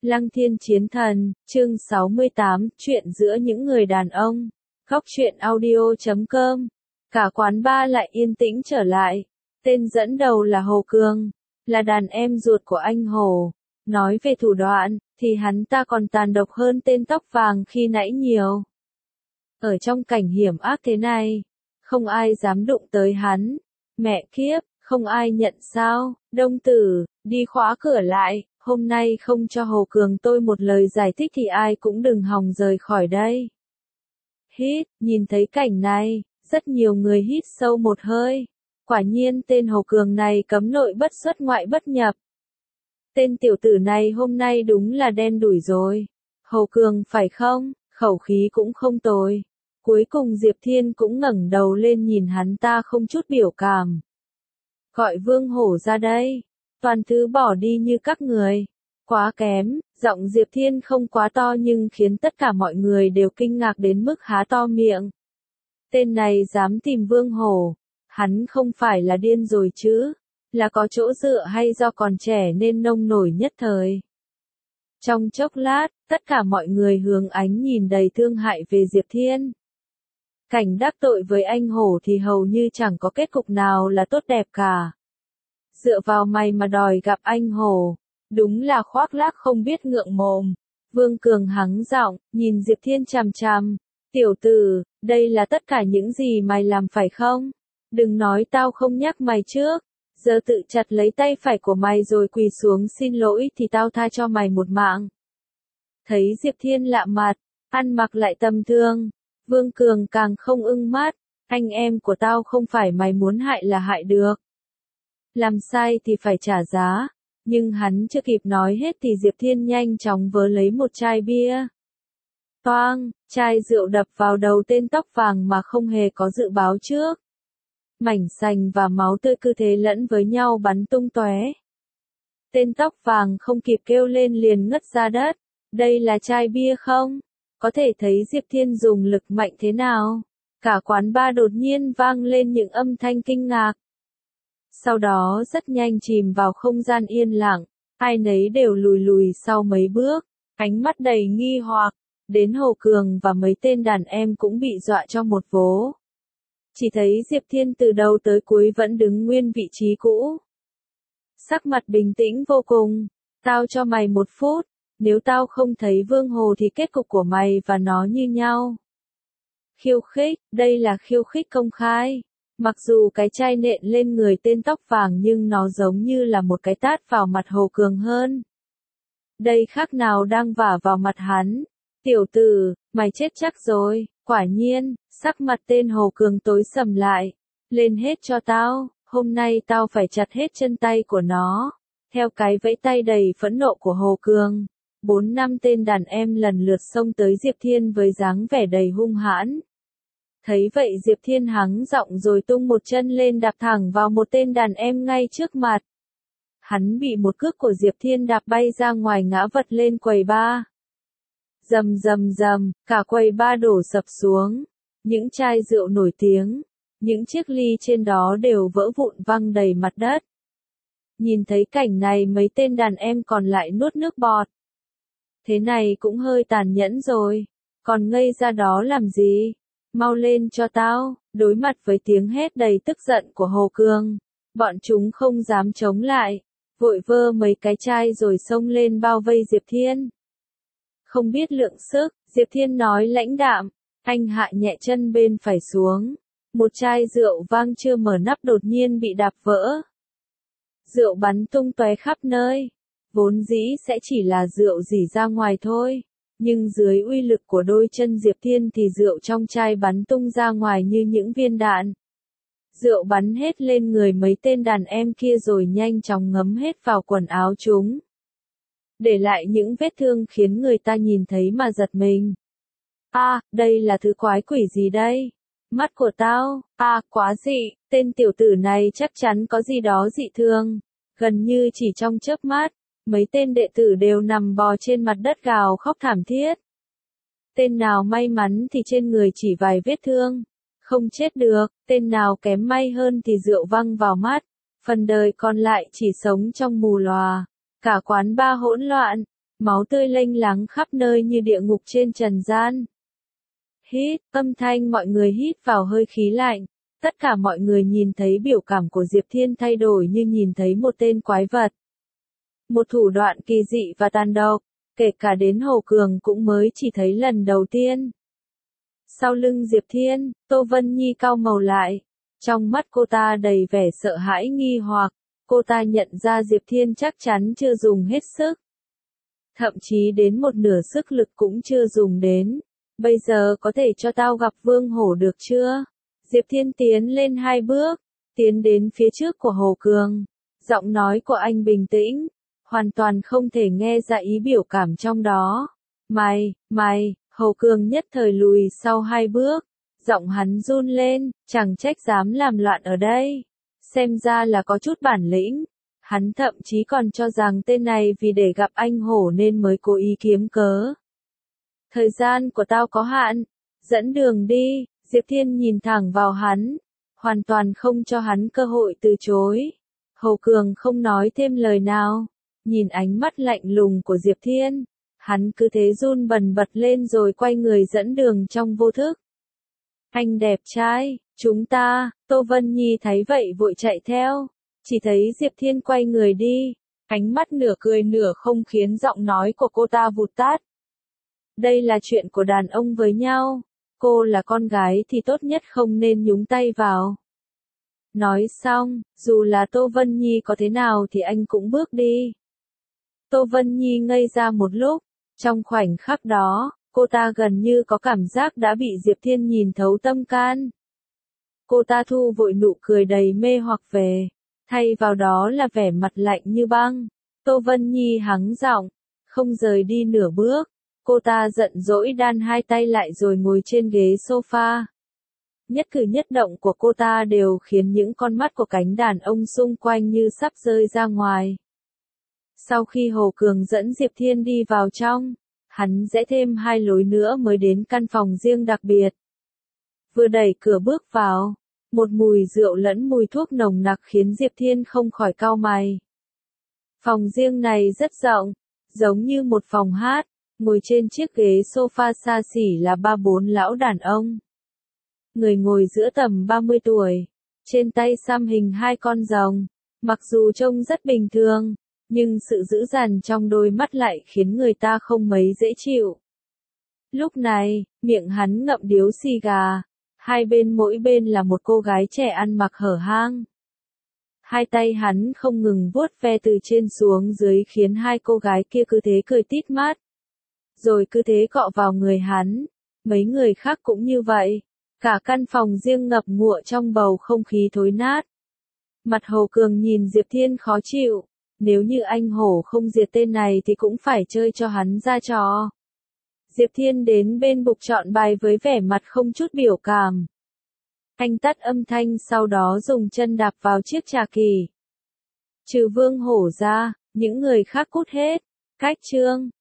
Lăng Thiên Chiến Thần, chương 68, chuyện giữa những người đàn ông. Góc truyện audio.com. Cả quán bar lại yên tĩnh trở lại. Tên dẫn đầu là Hồ Cường, là đàn em ruột của anh Hồ. Nói về thủ đoạn, thì hắn ta còn tàn độc hơn tên tóc vàng khi nãy nhiều. Ở trong cảnh hiểm ác thế này, không ai dám đụng tới hắn. Mẹ kiếp, không ai nhận sao? Đông Tử, đi khóa cửa lại. Hôm nay không cho Hồ Cường tôi một lời giải thích thì ai cũng đừng hòng rời khỏi đây. Hít, nhìn thấy cảnh này, rất nhiều người hít sâu một hơi. Quả nhiên tên Hồ Cường này cấm nội bất xuất ngoại bất nhập. Tên tiểu tử này hôm nay đúng là đen đủi rồi. Hồ Cường phải không? Khẩu khí cũng không tồi. Cuối cùng Diệp Thiên cũng ngẩng đầu lên nhìn hắn ta không chút biểu cảm. Gọi Vương Hổ ra đây. Toàn thứ bỏ đi như các người. Quá kém, giọng Diệp Thiên không quá to nhưng khiến tất cả mọi người đều kinh ngạc đến mức há to miệng. Tên này dám tìm Vương Hổ. Hắn không phải là điên rồi chứ, là có chỗ dựa hay do còn trẻ nên nông nổi nhất thời. Trong chốc lát, tất cả mọi người hướng ánh nhìn đầy thương hại về Diệp Thiên. Cảnh đắc tội với anh Hổ thì hầu như chẳng có kết cục nào là tốt đẹp cả. Dựa vào mày mà đòi gặp anh Hổ, đúng là khoác lác không biết ngượng mồm. Vương Cường hắng giọng, nhìn Diệp Thiên chằm chằm. Tiểu tử, đây là tất cả những gì mày làm phải không? Đừng nói tao không nhắc mày trước. Giờ tự chặt lấy tay phải của mày rồi quỳ xuống xin lỗi thì tao tha cho mày một mạng. Thấy Diệp Thiên lạ mặt, ăn mặc lại tầm thường. Vương Cường càng không ưng mắt. Anh em của tao không phải mày muốn hại là hại được. Làm sai thì phải trả giá. Nhưng hắn chưa kịp nói hết thì Diệp Thiên nhanh chóng vớ lấy một chai bia. Toang, chai rượu đập vào đầu tên tóc vàng mà không hề có dự báo trước. Mảnh sành và máu tươi cứ thế lẫn với nhau bắn tung tóe. Tên tóc vàng không kịp kêu lên liền ngất ra đất. Đây là chai bia không? Có thể thấy Diệp Thiên dùng lực mạnh thế nào. Cả quán bar đột nhiên vang lên những âm thanh kinh ngạc. Sau đó rất nhanh chìm vào không gian yên lặng, ai nấy đều lùi lùi sau mấy bước, ánh mắt đầy nghi hoặc, đến Hồ Cường và mấy tên đàn em cũng bị dọa cho một vố. Chỉ thấy Diệp Thiên từ đầu tới cuối vẫn đứng nguyên vị trí cũ. Sắc mặt bình tĩnh vô cùng, tao cho mày 1 phút, nếu tao không thấy Vương Hồ thì kết cục của mày và nó như nhau. Khiêu khích, đây là khiêu khích công khai. Mặc dù cái chai nện lên người tên tóc vàng nhưng nó giống như là một cái tát vào mặt Hồ Cường hơn. Đây khác nào đang vả vào mặt hắn. Tiểu tử, mày chết chắc rồi. Quả nhiên, sắc mặt tên Hồ Cường tối sầm lại. Lên hết cho tao, hôm nay tao phải chặt hết chân tay của nó. Theo cái vẫy tay đầy phẫn nộ của Hồ Cường, 4-5 tên đàn em lần lượt xông tới Diệp Thiên với dáng vẻ đầy hung hãn. Thấy vậy Diệp Thiên hắng giọng rồi tung một chân lên đạp thẳng vào một tên đàn em ngay trước mặt. Hắn bị một cước của Diệp Thiên đạp bay ra ngoài ngã vật lên quầy bar. Rầm rầm rầm, cả quầy bar đổ sập xuống. Những chai rượu nổi tiếng, những chiếc ly trên đó đều vỡ vụn văng đầy mặt đất. Nhìn thấy cảnh này mấy tên đàn em còn lại nuốt nước bọt. Thế này cũng hơi tàn nhẫn rồi, còn ngây ra đó làm gì? Mau lên cho tao. Đối mặt với tiếng hét đầy tức giận của Hồ Cường, bọn chúng không dám chống lại, vội vơ mấy cái chai rồi xông lên bao vây Diệp Thiên. Không biết lượng sức, Diệp Thiên nói lãnh đạm, anh hạ nhẹ chân bên phải xuống. Một chai rượu vang chưa mở nắp đột nhiên bị đạp vỡ. Rượu bắn tung tóe khắp nơi. Vốn dĩ sẽ chỉ là rượu rỉ ra ngoài thôi. Nhưng dưới uy lực của đôi chân Diệp Thiên thì rượu trong chai bắn tung ra ngoài như những viên đạn. Rượu bắn hết lên người mấy tên đàn em kia rồi nhanh chóng ngấm hết vào quần áo chúng. Để lại những vết thương khiến người ta nhìn thấy mà giật mình. Đây là thứ quái quỷ gì đây? Mắt của tao, quá dị, tên tiểu tử này chắc chắn có gì đó dị thường. Gần như chỉ trong chớp mắt. Mấy tên đệ tử đều nằm bò trên mặt đất gào khóc thảm thiết. Tên nào may mắn thì trên người chỉ vài vết thương, không chết được, tên nào kém may hơn thì rượu văng vào mắt, phần đời còn lại chỉ sống trong mù lòa. Cả quán bar hỗn loạn, máu tươi lênh láng khắp nơi như địa ngục trên trần gian. Hít, âm thanh mọi người hít vào hơi khí lạnh. Tất cả mọi người nhìn thấy biểu cảm của Diệp Thiên thay đổi như nhìn thấy một tên quái vật. Một thủ đoạn kỳ dị và tàn độc, kể cả đến Hồ Cường cũng mới chỉ thấy lần đầu tiên. Sau lưng Diệp Thiên, Tô Vân Nhi cau màu lại. Trong mắt cô ta đầy vẻ sợ hãi nghi hoặc, cô ta nhận ra Diệp Thiên chắc chắn chưa dùng hết sức. Thậm chí đến một nửa sức lực cũng chưa dùng đến. Bây giờ có thể cho tao gặp Vương Hổ được chưa? Diệp Thiên tiến lên 2 bước, tiến đến phía trước của Hồ Cường. Giọng nói của anh bình tĩnh, hoàn toàn không thể nghe ra ý biểu cảm trong đó. Mày, Hồ Cường nhất thời lùi sau 2 bước. Giọng hắn run lên, chẳng trách dám làm loạn ở đây. Xem ra là có chút bản lĩnh. Hắn thậm chí còn cho rằng tên này vì để gặp anh Hổ nên mới cố ý kiếm cớ. Thời gian của tao có hạn, dẫn đường đi. Diệp Thiên nhìn thẳng vào hắn, hoàn toàn không cho hắn cơ hội từ chối. Hồ Cường không nói thêm lời nào, nhìn ánh mắt lạnh lùng của Diệp Thiên, hắn cứ thế run bần bật lên rồi quay người dẫn đường trong vô thức. Anh đẹp trai, chúng ta, Tô Vân Nhi thấy vậy vội chạy theo, chỉ thấy Diệp Thiên quay người đi, ánh mắt nửa cười nửa không khiến giọng nói của cô ta vụt tắt. Đây là chuyện của đàn ông với nhau. Cô là con gái thì tốt nhất không nên nhúng tay vào. Nói xong, dù là Tô Vân Nhi có thế nào thì anh cũng bước đi. Tô Vân Nhi ngây ra một lúc, trong khoảnh khắc đó, cô ta gần như có cảm giác đã bị Diệp Thiên nhìn thấu tâm can. Cô ta thu vội nụ cười đầy mê hoặc về, thay vào đó là vẻ mặt lạnh như băng. Tô Vân Nhi hắng giọng, không rời đi nửa bước. Cô ta giận dỗi đan 2 tay lại rồi ngồi trên ghế sofa. Nhất cử nhất động của cô ta đều khiến những con mắt của cánh đàn ông xung quanh như sắp rơi ra ngoài. Sau khi Hồ Cường dẫn Diệp Thiên đi vào trong, hắn rẽ thêm 2 lối nữa mới đến căn phòng riêng đặc biệt. Vừa đẩy cửa bước vào, một mùi rượu lẫn mùi thuốc nồng nặc khiến Diệp Thiên không khỏi cau mày. Phòng riêng này rất rộng, giống như một phòng hát. Ngồi trên chiếc ghế sofa xa xỉ là 3-4 lão đàn ông. Người ngồi giữa tầm 30 tuổi, trên tay xăm hình 2 con rồng, mặc dù trông rất bình thường, nhưng sự dữ dằn trong đôi mắt lại khiến người ta không mấy dễ chịu. Lúc này, miệng hắn ngậm điếu xì gà, mỗi bên là một cô gái trẻ ăn mặc hở hang. 2 tay hắn không ngừng vuốt ve từ trên xuống dưới khiến 2 cô gái kia cứ thế cười tít mắt. Rồi cứ thế cọ vào người hắn, mấy người khác cũng như vậy, cả căn phòng riêng ngập ngụa trong bầu không khí thối nát. Mặt Hồ Cường nhìn Diệp Thiên khó chịu, nếu như anh Hổ không diệt tên này thì cũng phải chơi cho hắn ra trò. Diệp Thiên đến bên bục chọn bài với vẻ mặt không chút biểu cảm. Anh tắt âm thanh sau đó dùng chân đạp vào chiếc trà kỳ. Trừ Vương Hổ ra, những người khác cút hết. Cách chương